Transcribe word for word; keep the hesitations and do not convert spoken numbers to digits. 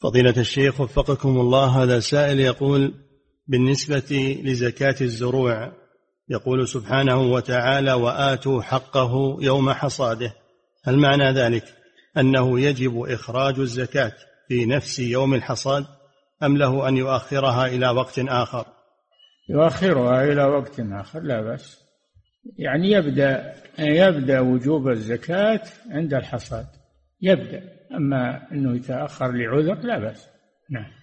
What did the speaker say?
فضيلة الشيخ وفقكم الله، هذا سائل يقول: بالنسبة لزكاة الزروع يقول سبحانه وتعالى: وآتوا حقه يوم حصاده، هل معنى ذلك أنه يجب إخراج الزكاة في نفس يوم الحصاد أم له أن يؤخرها إلى وقت آخر؟ يؤخرها إلى وقت آخر لا بأس، يعني يبدأ يبدأ وجوب الزكاة عند الحصاد، يبدأ، أما أنه يتأخر لعذر لا بأس. نعم.